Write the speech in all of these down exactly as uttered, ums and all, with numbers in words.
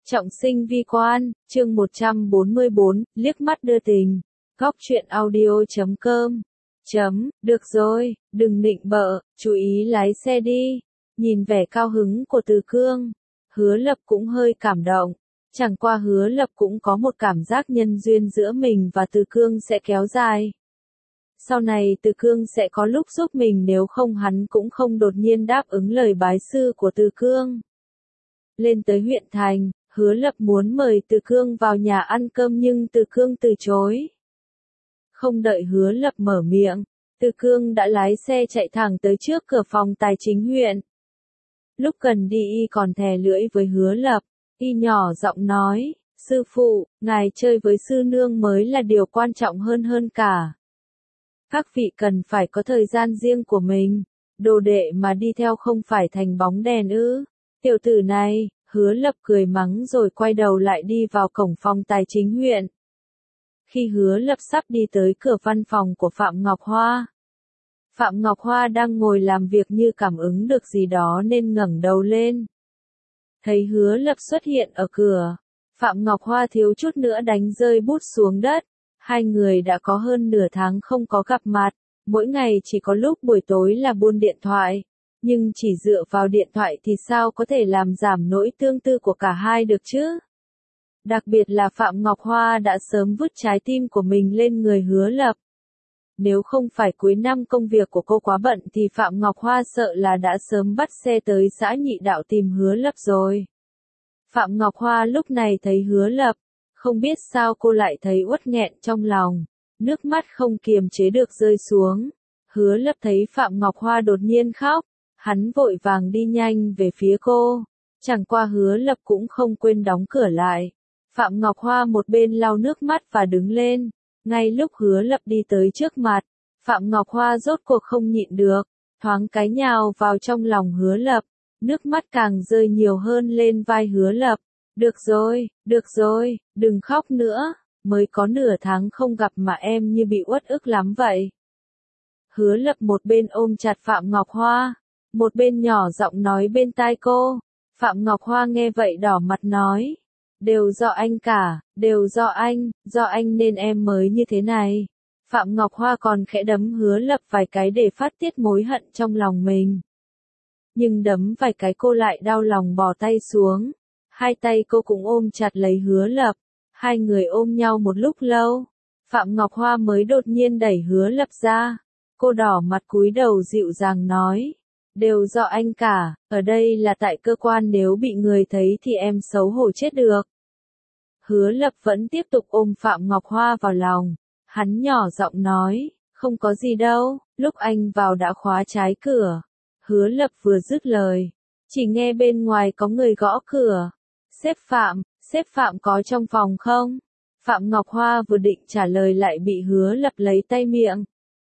Trọng sinh vi quan, chương một trăm bốn mươi bốn, liếc mắt đưa tình. Góc truyện audio chấm com. Chấm, được rồi, đừng nịnh bợ, chú ý lái xe đi. Nhìn vẻ cao hứng của Từ Cương, Hứa Lập cũng hơi cảm động. Chẳng qua Hứa Lập cũng có một cảm giác nhân duyên giữa mình và Từ Cương sẽ kéo dài. Sau này Từ Cương sẽ có lúc giúp mình, nếu không hắn cũng không đột nhiên đáp ứng lời bái sư của Từ Cương. Lên tới huyện thành, Hứa Lập muốn mời Từ Cương vào nhà ăn cơm nhưng Từ Cương từ chối. Không đợi Hứa Lập mở miệng, Từ Cương đã lái xe chạy thẳng tới trước cửa phòng tài chính huyện. Lúc gần đi y còn thè lưỡi với Hứa Lập, y nhỏ giọng nói, sư phụ, ngài chơi với sư nương mới là điều quan trọng hơn hơn cả. Các vị cần phải có thời gian riêng của mình, đồ đệ mà đi theo không phải thành bóng đèn ư, tiểu tử này. Hứa Lập cười mắng rồi quay đầu lại đi vào cổng phòng tài chính huyện. Khi Hứa Lập sắp đi tới cửa văn phòng của Phạm Ngọc Hoa, Phạm Ngọc Hoa đang ngồi làm việc như cảm ứng được gì đó nên ngẩng đầu lên. Thấy Hứa Lập xuất hiện ở cửa, Phạm Ngọc Hoa thiếu chút nữa đánh rơi bút xuống đất. Hai người đã có hơn nửa tháng không có gặp mặt, mỗi ngày chỉ có lúc buổi tối là buôn điện thoại. Nhưng chỉ dựa vào điện thoại thì sao có thể làm giảm nỗi tương tư của cả hai được chứ? Đặc biệt là Phạm Ngọc Hoa đã sớm vứt trái tim của mình lên người Hứa Lập. Nếu không phải cuối năm công việc của cô quá bận thì Phạm Ngọc Hoa sợ là đã sớm bắt xe tới xã Nhị Đạo tìm Hứa Lập rồi. Phạm Ngọc Hoa lúc này thấy Hứa Lập, không biết sao cô lại thấy uất nghẹn trong lòng, nước mắt không kiềm chế được rơi xuống. Hứa Lập thấy Phạm Ngọc Hoa đột nhiên khóc, hắn vội vàng đi nhanh về phía cô, chẳng qua Hứa Lập cũng không quên đóng cửa lại. Phạm Ngọc Hoa một bên lau nước mắt và đứng lên, ngay lúc Hứa Lập đi tới trước mặt, Phạm Ngọc Hoa rốt cuộc không nhịn được, thoáng cái nhào vào trong lòng Hứa Lập, nước mắt càng rơi nhiều hơn lên vai Hứa Lập. Được rồi, được rồi, đừng khóc nữa, mới có nửa tháng không gặp mà em như bị uất ức lắm vậy. Hứa Lập một bên ôm chặt Phạm Ngọc Hoa, một bên nhỏ giọng nói bên tai cô. Phạm Ngọc Hoa nghe vậy đỏ mặt nói, đều do anh cả, đều do anh, do anh nên em mới như thế này. Phạm Ngọc Hoa còn khẽ đấm Hứa Lập vài cái để phát tiết mối hận trong lòng mình. Nhưng đấm vài cái cô lại đau lòng bỏ tay xuống, hai tay cô cũng ôm chặt lấy Hứa Lập, hai người ôm nhau một lúc lâu. Phạm Ngọc Hoa mới đột nhiên đẩy Hứa Lập ra, cô đỏ mặt cúi đầu dịu dàng nói. Đều do anh cả, ở đây là tại cơ quan, nếu bị người thấy thì em xấu hổ chết được. Hứa Lập vẫn tiếp tục ôm Phạm Ngọc Hoa vào lòng, hắn nhỏ giọng nói, không có gì đâu, lúc anh vào đã khóa trái cửa. Hứa Lập vừa dứt lời, chỉ nghe bên ngoài có người gõ cửa. Sếp Phạm, sếp Phạm có trong phòng không? Phạm Ngọc Hoa vừa định trả lời lại bị Hứa Lập lấy tay miệng.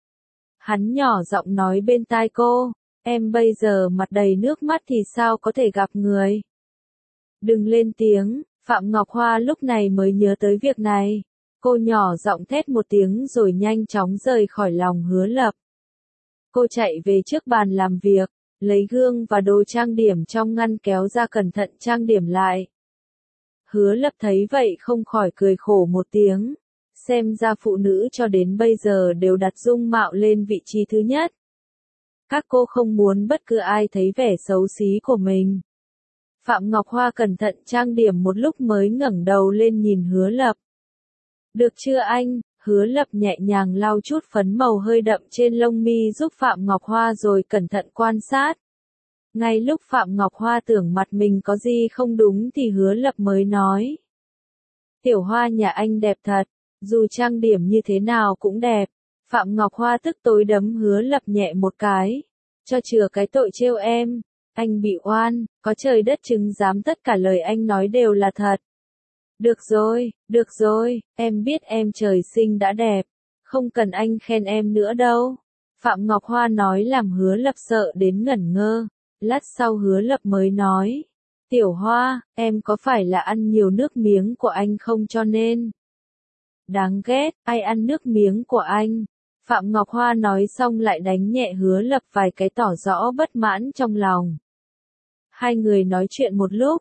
Hắn nhỏ giọng nói bên tai cô. Em bây giờ mặt đầy nước mắt thì sao có thể gặp người? Đừng lên tiếng, Phạm Ngọc Hoa lúc này mới nhớ tới việc này. Cô nhỏ giọng thét một tiếng rồi nhanh chóng rời khỏi lòng Hứa Lập. Cô chạy về trước bàn làm việc, lấy gương và đồ trang điểm trong ngăn kéo ra cẩn thận trang điểm lại. Hứa Lập thấy vậy không khỏi cười khổ một tiếng. Xem ra phụ nữ cho đến bây giờ đều đặt dung mạo lên vị trí thứ nhất. Các cô không muốn bất cứ ai thấy vẻ xấu xí của mình. Phạm Ngọc Hoa cẩn thận trang điểm một lúc mới ngẩng đầu lên nhìn Hứa Lập. Được chưa anh? Hứa Lập nhẹ nhàng lau chút phấn màu hơi đậm trên lông mi giúp Phạm Ngọc Hoa rồi cẩn thận quan sát. Ngay lúc Phạm Ngọc Hoa tưởng mặt mình có gì không đúng thì Hứa Lập mới nói. Tiểu Hoa nhà anh đẹp thật, dù trang điểm như thế nào cũng đẹp. Phạm Ngọc Hoa tức tối đấm Hứa Lập nhẹ một cái. Cho chừa cái tội trêu em, anh bị oan, có trời đất chứng giám tất cả lời anh nói đều là thật. Được rồi, được rồi, em biết em trời sinh đã đẹp, không cần anh khen em nữa đâu. Phạm Ngọc Hoa nói làm Hứa Lập sợ đến ngẩn ngơ, lát sau Hứa Lập mới nói. Tiểu Hoa, em có phải là ăn nhiều nước miếng của anh không cho nên? Đáng ghét, ai ăn nước miếng của anh? Phạm Ngọc Hoa nói xong lại đánh nhẹ Hứa Lập vài cái tỏ rõ bất mãn trong lòng. Hai người nói chuyện một lúc,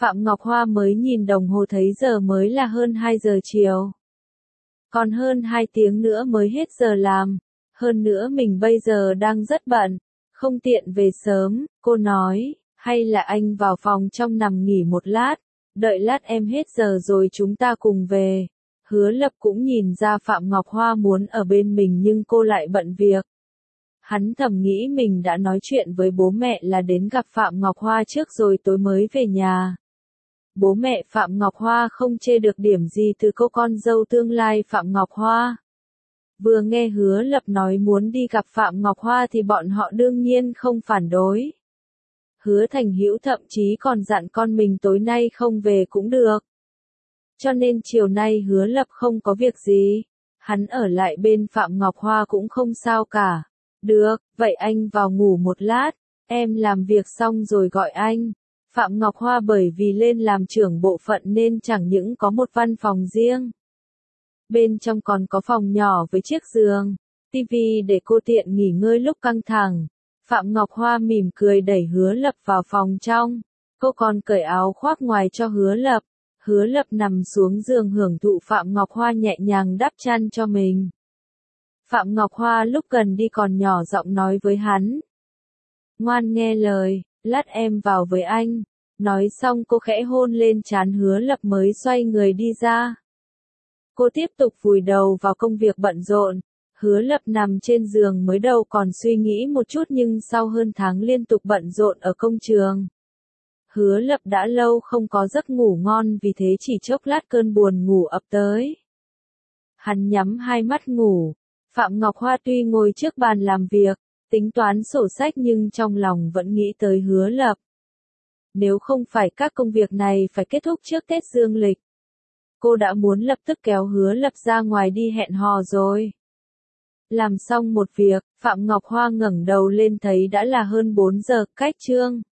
Phạm Ngọc Hoa mới nhìn đồng hồ thấy giờ mới là hơn hai giờ chiều. Còn hơn hai tiếng nữa mới hết giờ làm. Hơn nữa mình bây giờ đang rất bận, không tiện về sớm. Cô nói, hay là anh vào phòng trong nằm nghỉ một lát, đợi lát em hết giờ rồi chúng ta cùng về. Hứa Lập cũng nhìn ra Phạm Ngọc Hoa muốn ở bên mình nhưng cô lại bận việc. Hắn thầm nghĩ mình đã nói chuyện với bố mẹ là đến gặp Phạm Ngọc Hoa trước rồi tối mới về nhà. Bố mẹ Phạm Ngọc Hoa không chê được điểm gì từ cô con dâu tương lai Phạm Ngọc Hoa. Vừa nghe Hứa Lập nói muốn đi gặp Phạm Ngọc Hoa thì bọn họ đương nhiên không phản đối. Hứa Thành Hữu thậm chí còn dặn con mình tối nay không về cũng được. Cho nên chiều nay Hứa Lập không có việc gì. Hắn ở lại bên Phạm Ngọc Hoa cũng không sao cả. Được, vậy anh vào ngủ một lát, em làm việc xong rồi gọi anh. Phạm Ngọc Hoa bởi vì lên làm trưởng bộ phận nên chẳng những có một văn phòng riêng. Bên trong còn có phòng nhỏ với chiếc giường, tivi để cô tiện nghỉ ngơi lúc căng thẳng. Phạm Ngọc Hoa mỉm cười đẩy Hứa Lập vào phòng trong. Cô còn cởi áo khoác ngoài cho Hứa Lập. Hứa Lập nằm xuống giường hưởng thụ Phạm Ngọc Hoa nhẹ nhàng đắp chăn cho mình. Phạm Ngọc Hoa lúc gần đi còn nhỏ giọng nói với hắn. Ngoan nghe lời, lát em vào với anh. Nói xong cô khẽ hôn lên trán Hứa Lập mới xoay người đi ra. Cô tiếp tục vùi đầu vào công việc bận rộn. Hứa Lập nằm trên giường mới đầu còn suy nghĩ một chút nhưng sau hơn tháng liên tục bận rộn ở công trường. Hứa Lập đã lâu không có giấc ngủ ngon vì thế chỉ chốc lát cơn buồn ngủ ập tới. Hắn nhắm hai mắt ngủ. Phạm Ngọc Hoa tuy ngồi trước bàn làm việc, tính toán sổ sách nhưng trong lòng vẫn nghĩ tới Hứa Lập. Nếu không phải các công việc này phải kết thúc trước Tết Dương lịch, cô đã muốn lập tức kéo Hứa Lập ra ngoài đi hẹn hò rồi. Làm xong một việc, Phạm Ngọc Hoa ngẩng đầu lên thấy đã là hơn bốn giờ, cách trương.